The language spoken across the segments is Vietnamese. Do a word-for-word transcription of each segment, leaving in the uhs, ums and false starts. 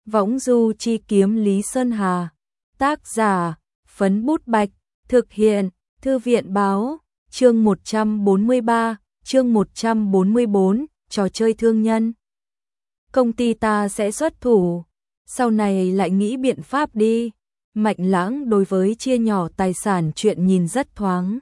Võng du chi kiếm Lý Sơn Hà. Tác giả, Phấn Bút Bạch. Thực hiện, Thư viện báo. Chương một trăm bốn mươi ba, chương một trăm bốn mươi bốn, trò chơi thương nhân. Công ty ta sẽ xuất thủ, sau này lại nghĩ biện pháp đi. Mạnh Lãng đối với chia nhỏ tài sản chuyện nhìn rất thoáng.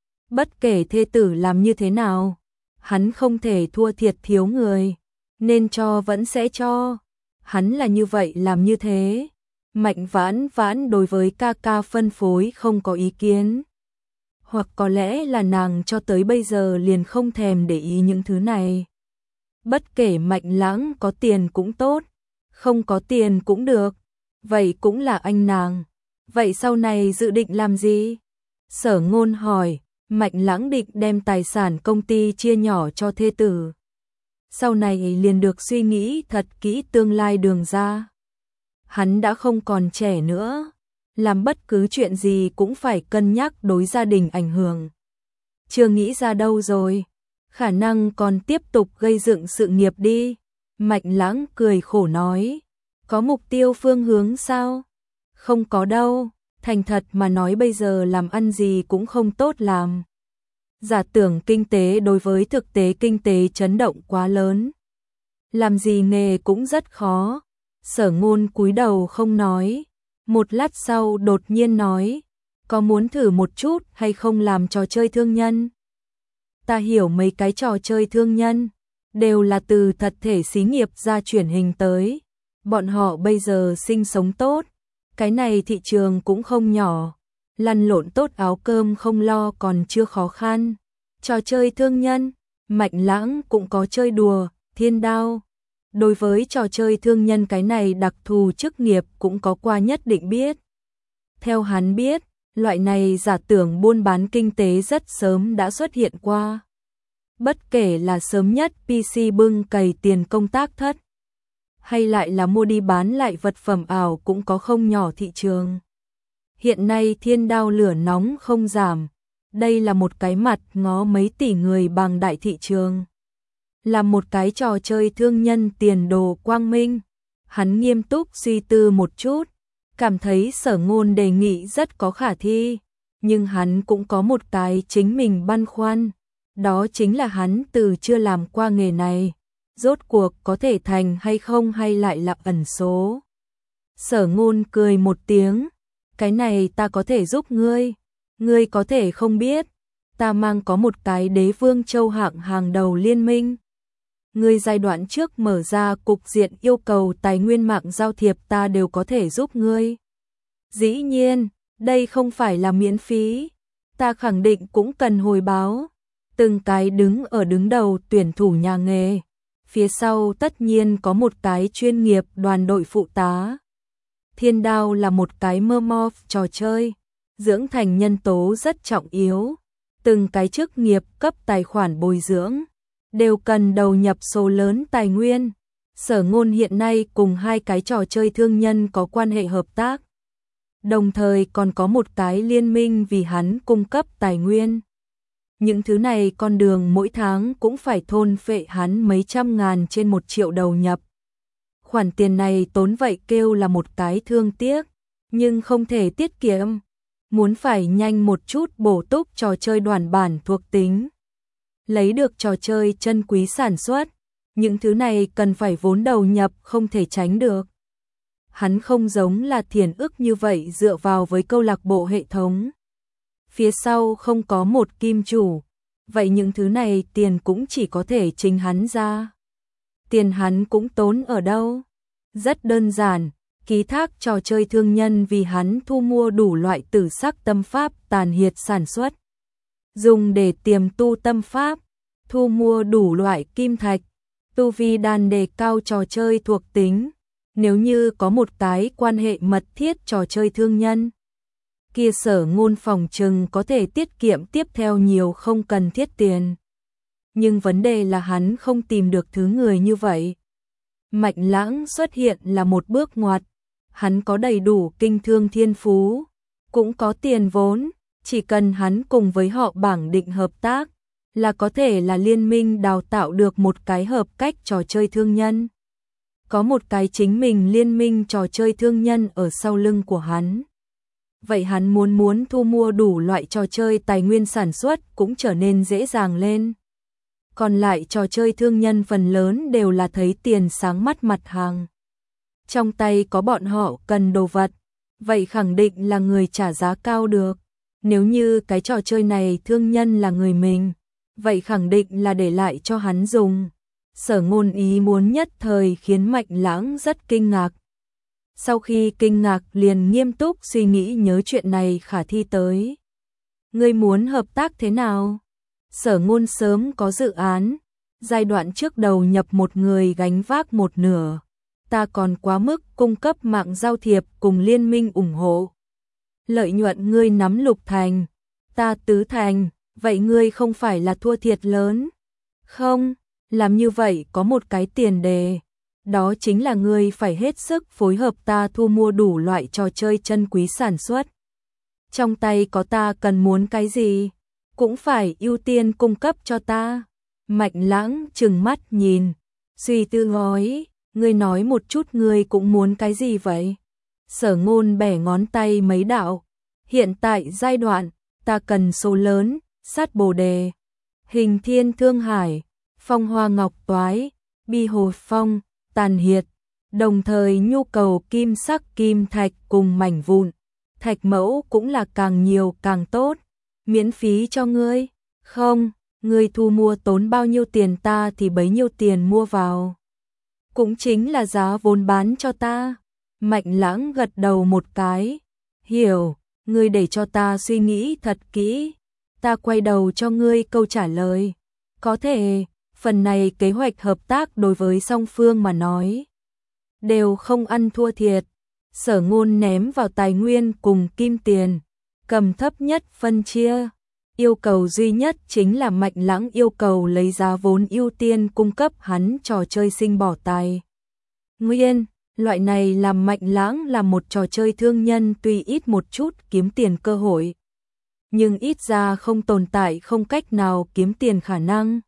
Bất kể thê tử làm như thế nào, hắn không thể thua thiệt thiếu người, nên cho vẫn sẽ cho. Hắn là như vậy làm như thế. Mạnh Vãn Vãn đối với ca ca phân phối không có ý kiến. Hoặc có lẽ là nàng cho tới bây giờ liền không thèm để ý những thứ này. Bất kể Mạnh Lãng có tiền cũng tốt, không có tiền cũng được, vậy cũng là anh nàng. Vậy sau này dự định làm gì? Sở Ngôn hỏi. Mạnh Lãng định đem tài sản công ty chia nhỏ cho thê tử. Sau này liền được suy nghĩ thật kỹ tương lai đường ra. Hắn đã không còn trẻ nữa, làm bất cứ chuyện gì cũng phải cân nhắc đối gia đình ảnh hưởng. Chưa nghĩ ra đâu rồi, khả năng còn tiếp tục gây dựng sự nghiệp đi. Mạnh Lãng cười khổ nói, có mục tiêu phương hướng sao? Không có đâu, thành thật mà nói bây giờ làm ăn gì cũng không tốt làm. Giả tưởng kinh tế đối với thực tế kinh tế chấn động quá lớn. Làm gì nghề cũng rất khó. Sở Ngôn cúi đầu không nói. Một lát sau đột nhiên nói, có muốn thử một chút hay không làm trò chơi thương nhân? Ta hiểu mấy cái trò chơi thương nhân, đều là từ thật thể xí nghiệp ra chuyển hình tới. Bọn họ bây giờ sinh sống tốt, cái này thị trường cũng không nhỏ. Lăn lộn tốt áo cơm không lo còn chưa khó khăn. Trò chơi thương nhân, Mạnh Lãng cũng có chơi đùa, Thiên Đao. Đối với trò chơi thương nhân cái này đặc thù chức nghiệp cũng có qua nhất định biết. Theo hắn biết, loại này giả tưởng buôn bán kinh tế rất sớm đã xuất hiện qua. Bất kể là sớm nhất pê xê bưng cày tiền công tác thất, hay lại là mua đi bán lại vật phẩm ảo cũng có không nhỏ thị trường. Hiện nay Thiên Đao lửa nóng không giảm, đây là một cái mặt ngó mấy tỷ người bằng đại thị trường. Là một cái trò chơi thương nhân tiền đồ quang minh. Hắn nghiêm túc suy tư một chút, cảm thấy Sở Ngôn đề nghị rất có khả thi, nhưng hắn cũng có một cái chính mình băn khoăn, đó chính là hắn từ chưa làm qua nghề này, rốt cuộc có thể thành hay không hay lại là ẩn số. Sở Ngôn cười một tiếng, cái này ta có thể giúp ngươi, ngươi có thể không biết, ta mang có một cái đế vương châu hạng hàng đầu liên minh. Ngươi giai đoạn trước mở ra cục diện yêu cầu tài nguyên mạng giao thiệp ta đều có thể giúp ngươi. Dĩ nhiên, đây không phải là miễn phí, ta khẳng định cũng cần hồi báo. Từng cái đứng ở đứng đầu tuyển thủ nhà nghề, phía sau tất nhiên có một cái chuyên nghiệp đoàn đội phụ tá. Thiên Đao là một cái mơ mơ trò chơi, dưỡng thành nhân tố rất trọng yếu. Từng cái chức nghiệp cấp tài khoản bồi dưỡng, đều cần đầu nhập số lớn tài nguyên. Sở Ngôn hiện nay cùng hai cái trò chơi thương nhân có quan hệ hợp tác, đồng thời còn có một cái liên minh vì hắn cung cấp tài nguyên. Những thứ này con đường mỗi tháng cũng phải thôn phệ hắn mấy trăm ngàn trên một triệu đầu nhập. Khoản tiền này tốn vậy kêu là một cái thương tiếc, nhưng không thể tiết kiệm. Muốn phải nhanh một chút bổ túc trò chơi đoàn bản thuộc tính, lấy được trò chơi chân quý sản xuất, những thứ này cần phải vốn đầu nhập không thể tránh được. Hắn không giống là Thiền Ức như vậy dựa vào với câu lạc bộ hệ thống. Phía sau không có một kim chủ, vậy những thứ này tiền cũng chỉ có thể chính hắn ra. Tiền hắn cũng tốn ở đâu? Rất đơn giản, ký thác trò chơi thương nhân vì hắn thu mua đủ loại tử sắc tâm pháp tàn hiệt sản xuất, dùng để tiềm tu tâm pháp, thu mua đủ loại kim thạch, tu vi đan đề cao trò chơi thuộc tính. Nếu như có một cái quan hệ mật thiết trò chơi thương nhân, kia Sở Ngôn phòng trừng có thể tiết kiệm tiếp theo nhiều không cần thiết tiền. Nhưng vấn đề là hắn không tìm được thứ người như vậy. Mạnh Lãng xuất hiện là một bước ngoặt, hắn có đầy đủ kinh thương thiên phú, cũng có tiền vốn, chỉ cần hắn cùng với họ bảng định hợp tác, là có thể là liên minh đào tạo được một cái hợp cách trò chơi thương nhân. có một cái chính mình liên minh trò chơi thương nhân ở sau lưng của hắn. Vậy hắn muốn muốn thu mua đủ loại trò chơi tài nguyên sản xuất cũng trở nên dễ dàng lên. Còn lại trò chơi thương nhân phần lớn đều là thấy tiền sáng mắt mặt hàng. Trong tay có bọn họ cần đồ vật, vậy khẳng định là người trả giá cao được. Nếu như cái trò chơi này thương nhân là người mình, vậy khẳng định là để lại cho hắn dùng. Sở Ngôn ý muốn nhất thời khiến Mạnh Lãng rất kinh ngạc. Sau khi kinh ngạc liền nghiêm túc suy nghĩ nhớ chuyện này khả thi tới. Ngươi muốn hợp tác thế nào? Sở Ngôn sớm có dự án, giai đoạn trước đầu nhập một người gánh vác một nửa. Ta còn quá mức cung cấp mạng giao thiệp cùng liên minh ủng hộ. Lợi nhuận ngươi nắm lục thành, ta tứ thành, vậy ngươi không phải là thua thiệt lớn? Không, làm như vậy có một cái tiền đề. Đó chính là ngươi phải hết sức phối hợp ta thu mua đủ loại trò chơi chân quý sản xuất. Trong tay có ta cần muốn cái gì, cũng phải ưu tiên cung cấp cho ta. Mạnh Lãng trừng mắt nhìn, suy tư nói, ngươi nói một chút ngươi cũng muốn cái gì vậy? Sở Ngôn bẻ ngón tay mấy đạo, hiện tại giai đoạn, ta cần số lớn, sát bồ đề, hình thiên thương hải, phong hoa ngọc toái, bi hồ phong, tàn hiệt, đồng thời nhu cầu kim sắc kim thạch cùng mảnh vụn, thạch mẫu cũng là càng nhiều càng tốt, miễn phí cho ngươi. Không, ngươi thu mua tốn bao nhiêu tiền ta thì bấy nhiêu tiền mua vào. Cũng chính là giá vốn bán cho ta. Mạnh Lãng gật đầu một cái, hiểu, ngươi để cho ta suy nghĩ thật kỹ, ta quay đầu cho ngươi câu trả lời. Có thể, phần này kế hoạch hợp tác đối với song phương mà nói, đều không ăn thua thiệt. Sở Ngôn ném vào tài nguyên cùng kim tiền, cầm thấp nhất phân chia. Yêu cầu duy nhất chính là Mạnh Lãng yêu cầu lấy giá vốn ưu tiên cung cấp hắn trò chơi sinh bỏ tài nguyên. Loại này làm Mạnh Lãng là một trò chơi thương nhân tuy ít một chút kiếm tiền cơ hội, nhưng ít ra không tồn tại không cách nào kiếm tiền khả năng.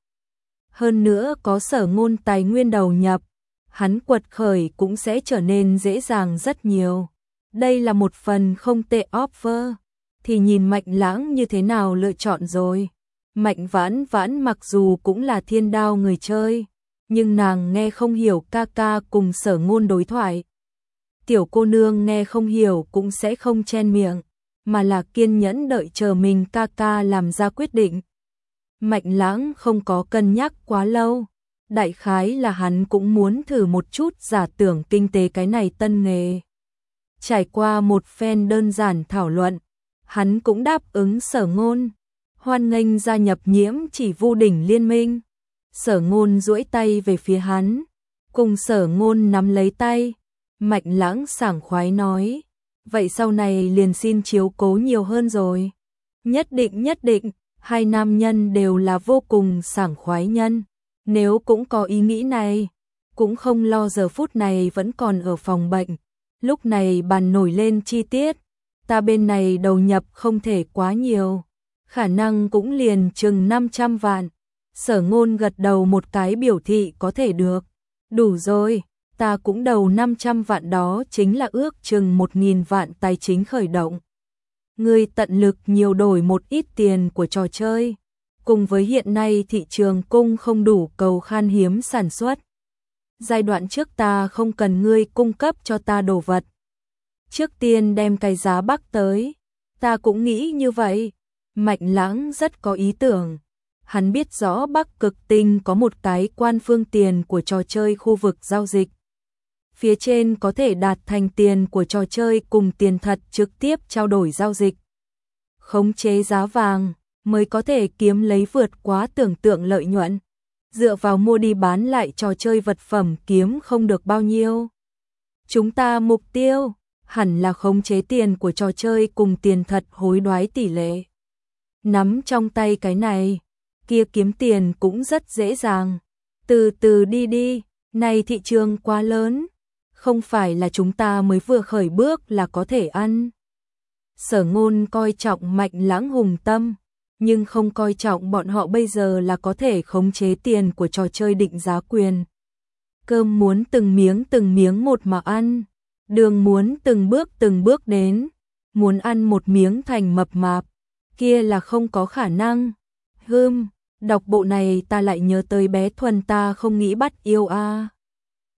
Hơn nữa có Sở Ngôn tài nguyên đầu nhập, hắn quật khởi cũng sẽ trở nên dễ dàng rất nhiều. Đây là một phần không tệ offer, thì nhìn Mạnh Lãng như thế nào lựa chọn rồi. Mạnh Vãn Vãn mặc dù cũng là thiên đao người chơi, nhưng nàng nghe không hiểu ca ca cùng Sở Ngôn đối thoại. Tiểu cô nương nghe không hiểu cũng sẽ không chen miệng, mà là kiên nhẫn đợi chờ mình ca ca làm ra quyết định. Mạnh Lãng không có cân nhắc quá lâu, đại khái là hắn cũng muốn thử một chút giả tưởng kinh tế cái này tân nghề. Trải qua một phen đơn giản thảo luận, hắn cũng đáp ứng Sở Ngôn, hoan nghênh gia nhập Nhiễm Chỉ Vu đỉnh liên minh. Sở Ngôn duỗi tay về phía hắn, cùng Sở Ngôn nắm lấy tay. Mạnh Lãng sảng khoái nói, vậy sau này liền xin chiếu cố nhiều hơn rồi. Nhất định nhất định, hai nam nhân đều là vô cùng sảng khoái nhân. Nếu cũng có ý nghĩ này, cũng không lo giờ phút này vẫn còn ở phòng bệnh. Lúc này bàn nổi lên chi tiết, ta bên này đầu nhập không thể quá nhiều, khả năng cũng liền chừng năm trăm vạn. Sở Ngôn gật đầu một cái biểu thị có thể được. Đủ rồi, ta cũng đầu năm trăm vạn, đó chính là ước chừng một nghìn vạn tài chính khởi động. Ngươi tận lực nhiều đổi một ít tiền của trò chơi, cùng với hiện nay thị trường cung không đủ cầu khan hiếm sản xuất. Giai đoạn trước ta không cần ngươi cung cấp cho ta đồ vật. Trước tiên đem cái giá bắc tới, ta cũng nghĩ như vậy. Mạnh Lãng rất có ý tưởng. Hắn biết rõ Bắc Cực Tinh có một cái quan phương tiền của trò chơi khu vực giao dịch. Phía trên có thể đạt thành tiền của trò chơi cùng tiền thật trực tiếp trao đổi giao dịch. Khống chế giá vàng mới có thể kiếm lấy vượt quá tưởng tượng lợi nhuận. Dựa vào mua đi bán lại trò chơi vật phẩm kiếm không được bao nhiêu. Chúng ta mục tiêu hẳn là khống chế tiền của trò chơi cùng tiền thật hối đoái tỷ lệ. Nắm trong tay cái này, kia kiếm tiền cũng rất dễ dàng. Từ từ đi đi, này thị trường quá lớn, không phải là chúng ta mới vừa khởi bước là có thể ăn. Sở Ngôn coi trọng Mạnh Lãng hùng tâm, nhưng không coi trọng bọn họ bây giờ là có thể khống chế tiền của trò chơi định giá quyền. Cơm muốn từng miếng từng miếng một mà ăn, đường muốn từng bước từng bước đến, muốn ăn một miếng thành mập mạp, kia là không có khả năng. Hưm, đọc bộ này ta lại nhớ tới bé Thuần ta không nghĩ bắt yêu a. À.